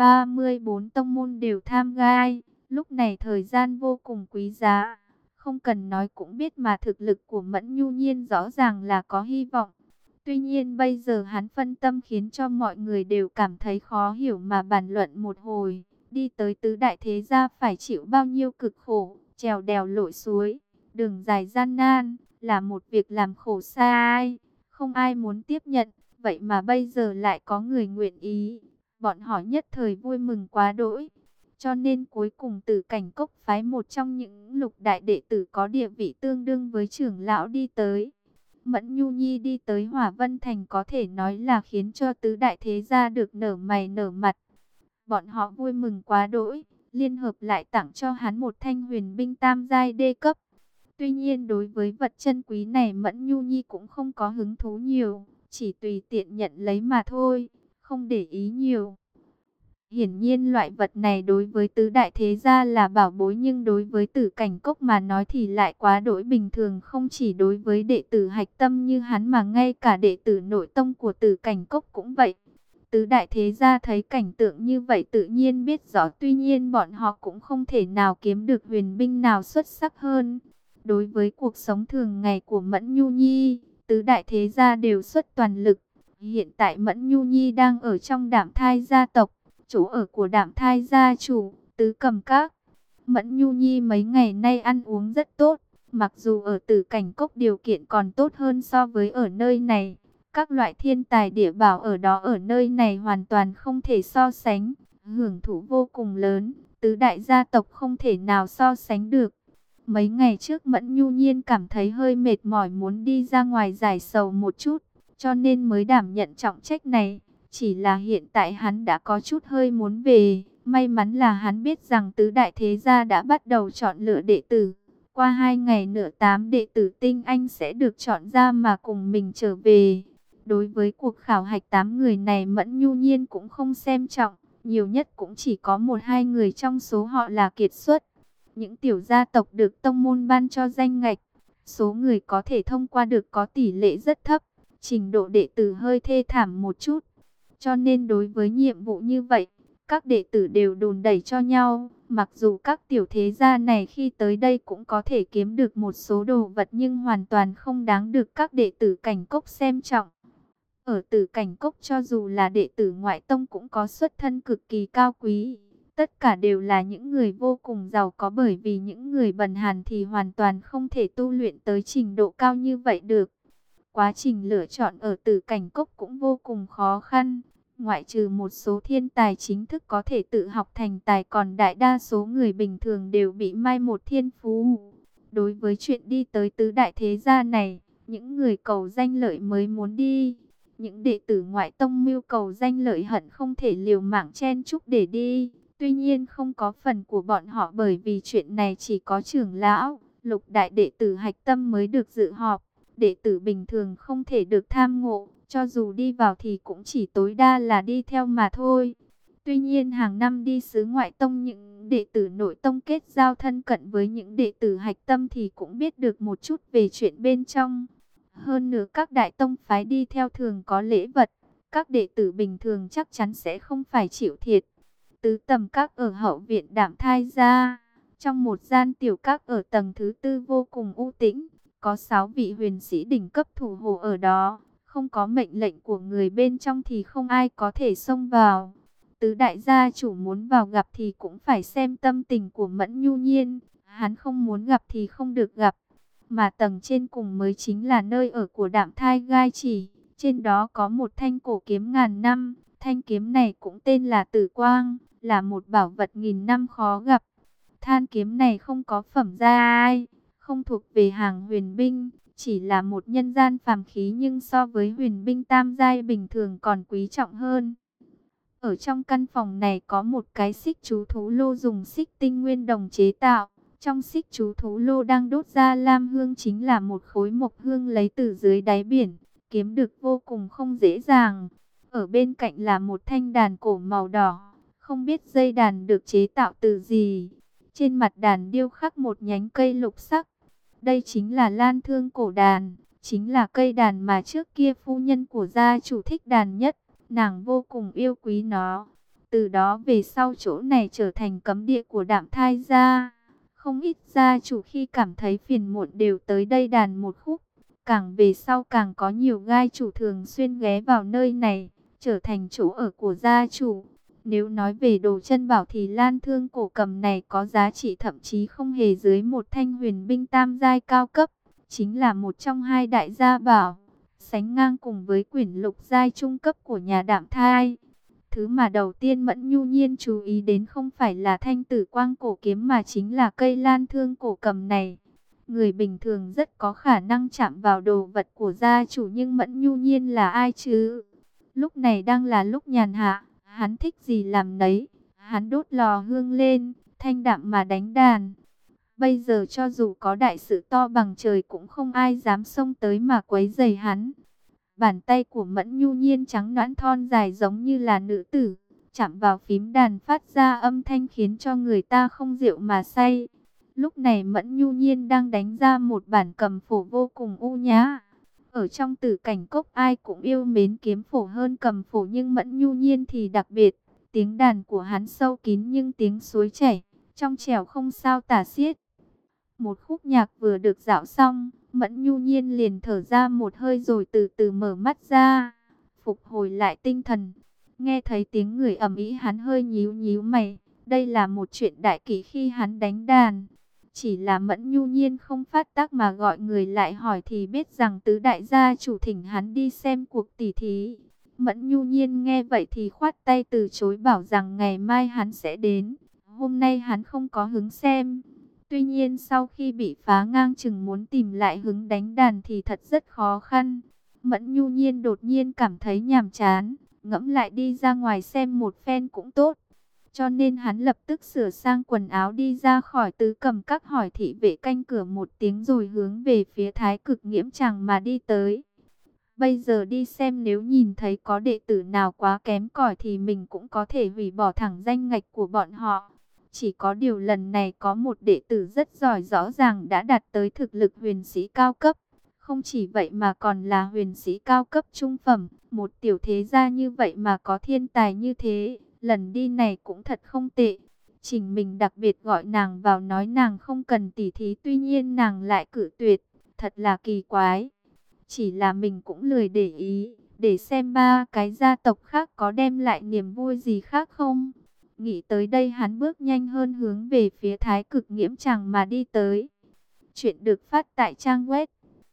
34 tông môn đều tham gia. Lúc này thời gian vô cùng quý giá. Không cần nói cũng biết mà thực lực của Mẫn Nhu Nhiên rõ ràng là có hy vọng. Tuy nhiên bây giờ hắn phân tâm khiến cho mọi người đều cảm thấy khó hiểu mà bàn luận một hồi. Đi tới tứ đại thế gia phải chịu bao nhiêu cực khổ, trèo đèo lội suối, đường dài gian nan, là một việc làm khổ sai. Không ai muốn tiếp nhận, vậy mà bây giờ lại có người nguyện ý. Bọn họ nhất thời vui mừng quá đỗi. Cho nên cuối cùng Tử Cảnh Cốc phái một trong những lục đại đệ tử có địa vị tương đương với trưởng lão đi tới. Mẫn Nhu Nhi đi tới Hỏa Vân Thành có thể nói là khiến cho tứ đại thế gia được nở mày nở mặt. Bọn họ vui mừng quá đỗi, liên hợp lại tặng cho hắn một thanh huyền binh tam giai đê cấp. Tuy nhiên đối với vật chân quý này Mẫn Nhu Nhi cũng không có hứng thú nhiều, chỉ tùy tiện nhận lấy mà thôi, không để ý nhiều. Hiển nhiên loại vật này đối với tứ đại thế gia là bảo bối, nhưng đối với Tử Cảnh Cốc mà nói thì lại quá đỗi bình thường. Không chỉ đối với đệ tử hạch tâm như hắn mà ngay cả đệ tử nội tông của Tử Cảnh Cốc cũng vậy. Tứ đại thế gia thấy cảnh tượng như vậy tự nhiên biết rõ, tuy nhiên bọn họ cũng không thể nào kiếm được huyền binh nào xuất sắc hơn. Đối với cuộc sống thường ngày của Mẫn Nhu Nhi, tứ đại thế gia đều xuất toàn lực. Hiện tại Mẫn Nhu Nhi đang ở trong Đạm Thai gia tộc, chỗ ở của Đạm Thai gia chủ, Tứ Cầm Các. Mẫn Nhu Nhi mấy ngày nay ăn uống rất tốt, mặc dù ở Tử Cảnh Cốc điều kiện còn tốt hơn so với ở nơi này. Các loại thiên tài địa bảo ở đó ở nơi này hoàn toàn không thể so sánh, hưởng thụ vô cùng lớn, tứ đại gia tộc không thể nào so sánh được. Mấy ngày trước Mẫn Nhu Nhiên cảm thấy hơi mệt mỏi muốn đi ra ngoài giải sầu một chút, cho nên mới đảm nhận trọng trách này. Chỉ là hiện tại hắn đã có chút hơi muốn về. May mắn là hắn biết rằng tứ đại thế gia đã bắt đầu chọn lựa đệ tử. Qua 2 ngày nữa 8 đệ tử tinh anh sẽ được chọn ra mà cùng mình trở về. Đối với cuộc khảo hạch 8 người này Mẫn Nhu Nhiên cũng không xem trọng. Nhiều nhất cũng chỉ có 1-2 người trong số họ là kiệt xuất. Những tiểu gia tộc được tông môn ban cho danh ngạch, số người có thể thông qua được có tỷ lệ rất thấp. Trình độ đệ tử hơi thê thảm một chút. Cho nên đối với nhiệm vụ như vậy, các đệ tử đều đùn đẩy cho nhau. Mặc dù các tiểu thế gia này khi tới đây cũng có thể kiếm được một số đồ vật, nhưng hoàn toàn không đáng được các đệ tử Cảnh Cốc xem trọng. Ở Tử Cảnh Cốc cho dù là đệ tử ngoại tông cũng có xuất thân cực kỳ cao quý. Tất cả đều là những người vô cùng giàu có, bởi vì những người bần hàn thì hoàn toàn không thể tu luyện tới trình độ cao như vậy được. Quá trình lựa chọn ở Tử Cảnh Cốc cũng vô cùng khó khăn. Ngoại trừ một số thiên tài chính thức có thể tự học thành tài, còn đại đa số người bình thường đều bị mai một thiên phú. Đối với chuyện đi tới tứ đại thế gia này, những người cầu danh lợi mới muốn đi. Những đệ tử ngoại tông mưu cầu danh lợi hận không thể liều mạng chen chúc để đi. Tuy nhiên không có phần của bọn họ, bởi vì chuyện này chỉ có trưởng lão, lục đại đệ tử hạch tâm mới được dự họp. Đệ tử bình thường không thể được tham ngộ, cho dù đi vào thì cũng chỉ tối đa là đi theo mà thôi. Tuy nhiên hàng năm đi xứ ngoại tông, những đệ tử nội tông kết giao thân cận với những đệ tử hạch tâm thì cũng biết được một chút về chuyện bên trong. Hơn nữa các đại tông phái đi theo thường có lễ vật, các đệ tử bình thường chắc chắn sẽ không phải chịu thiệt. Tứ Tầm Các ở hậu viện Đạm Thai gia, trong một gian tiểu các ở tầng thứ 4 vô cùng u tĩnh, có 6 vị huyền sĩ đỉnh cấp thủ hộ ở đó. Không có mệnh lệnh của người bên trong thì không ai có thể xông vào. Tứ đại gia chủ muốn vào gặp thì cũng phải xem tâm tình của Mẫn Nhu Nhiên. Hắn không muốn gặp thì không được gặp. Mà tầng trên cùng mới chính là nơi ở của Đạm Thai Gai Chỉ. Trên đó có một thanh cổ kiếm ngàn năm. Thanh kiếm này cũng tên là Tử Quang, là một bảo vật nghìn năm khó gặp. Thanh kiếm này không có phẩm giai, không thuộc về hàng huyền binh, chỉ là một nhân gian phàm khí, nhưng so với huyền binh tam giai bình thường còn quý trọng hơn. Ở trong căn phòng này có một cái xích chú thú lô dùng xích tinh nguyên đồng chế tạo, Trong xích chú thú lô đang đốt ra lam hương chính là một khối mộc hương lấy từ dưới đáy biển, kiếm được vô cùng không dễ dàng. Ở bên cạnh là một thanh đàn cổ màu đỏ, không biết dây đàn được chế tạo từ gì. Trên mặt đàn điêu khắc một nhánh cây lục sắc. Đây chính là lan thương cổ đàn, chính là cây đàn mà trước kia phu nhân của gia chủ thích đàn nhất, nàng vô cùng yêu quý nó. Từ đó về sau chỗ này trở thành cấm địa của Đạm Thai gia. Không ít gia chủ khi cảm thấy phiền muộn đều tới đây đàn một khúc. Càng về sau càng có nhiều gai chủ thường xuyên ghé vào nơi này, trở thành chỗ ở của gia chủ. Nếu nói về đồ chân bảo thì lan thương cổ cầm này có giá trị thậm chí không hề dưới một thanh huyền binh tam giai cao cấp. Chính là một trong hai đại gia bảo, sánh ngang cùng với quyển lục giai trung cấp của nhà Đạm Thai. Thứ mà đầu tiên Mẫn Nhu Nhiên chú ý đến không phải là thanh tử quang cổ kiếm mà chính là cây lan thương cổ cầm này. Người bình thường rất có khả năng chạm vào đồ vật của gia chủ nhưng Mẫn Nhu Nhiên là ai chứ? Lúc này đang là lúc nhàn hạ, hắn thích gì làm nấy. Hắn đốt lò hương lên, thanh đạm mà đánh đàn. Bây giờ cho dù có đại sự to bằng trời cũng không ai dám xông tới mà quấy rầy hắn. Bàn tay của Mẫn Nhu Nhiên trắng nõn thon dài giống như là nữ tử, chạm vào phím đàn phát ra âm thanh khiến cho người ta không rượu mà say. Lúc này Mẫn Nhu Nhiên đang đánh ra một bản cầm phổ vô cùng u nhã. Ở trong Tử Cảnh Cốc ai cũng yêu mến kiếm phổ hơn cầm phổ nhưng Mẫn Nhu Nhiên thì đặc biệt. Tiếng đàn của hắn sâu kín nhưng tiếng suối chảy, trong trẻo không sao tả xiết. Một khúc nhạc vừa được dạo xong, Mẫn Nhu Nhiên liền thở ra một hơi rồi từ từ mở mắt ra, phục hồi lại tinh thần. Nghe thấy tiếng người ầm ĩ hắn hơi nhíu nhíu mày, đây là một chuyện đại kỷ khi hắn đánh đàn. Chỉ là Mẫn Nhu Nhiên không phát tác mà gọi người lại hỏi thì biết rằng tứ đại gia chủ thỉnh hắn đi xem cuộc tỉ thí. Mẫn Nhu Nhiên nghe vậy thì khoát tay từ chối bảo rằng ngày mai hắn sẽ đến, hôm nay hắn không có hứng xem. Tuy nhiên sau khi bị phá ngang chừng muốn tìm lại hứng đánh đàn thì thật rất khó khăn. Mẫn Nhu Nhiên đột nhiên cảm thấy nhàm chán, ngẫm lại đi ra ngoài xem một phen cũng tốt. Cho nên hắn lập tức sửa sang quần áo đi ra khỏi tứ cầm các hỏi thị vệ canh cửa một tiếng rồi hướng về phía Thái Cực Nghiễm Tràng mà đi tới. Bây giờ đi xem nếu nhìn thấy có đệ tử nào quá kém cỏi thì mình cũng có thể hủy bỏ thẳng danh ngạch của bọn họ. Chỉ có điều lần này có một đệ tử rất giỏi rõ ràng đã đạt tới thực lực huyền sĩ cao cấp. Không chỉ vậy mà còn là huyền sĩ cao cấp trung phẩm. Một tiểu thế gia như vậy mà có thiên tài như thế, lần đi này cũng thật không tệ. Trình mình đặc biệt gọi nàng vào nói nàng không cần tỉ thí tuy nhiên nàng lại cự tuyệt. Thật là kỳ quái. Chỉ là mình cũng lười để ý, để xem ba cái gia tộc khác có đem lại niềm vui gì khác không. Nghĩ tới đây hắn bước nhanh hơn hướng về phía Thái Cực Nghiễm Tràng mà đi tới. Chuyện được phát tại trang web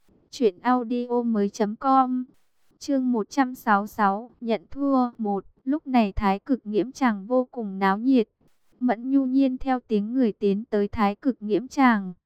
truyệnaudiomoi.com. Chương 166, nhận thua 1. Lúc này Thái Cực Nghiễm Tràng vô cùng náo nhiệt. Mẫn Nhu Nhiên theo tiếng người tiến tới Thái Cực Nghiễm Tràng,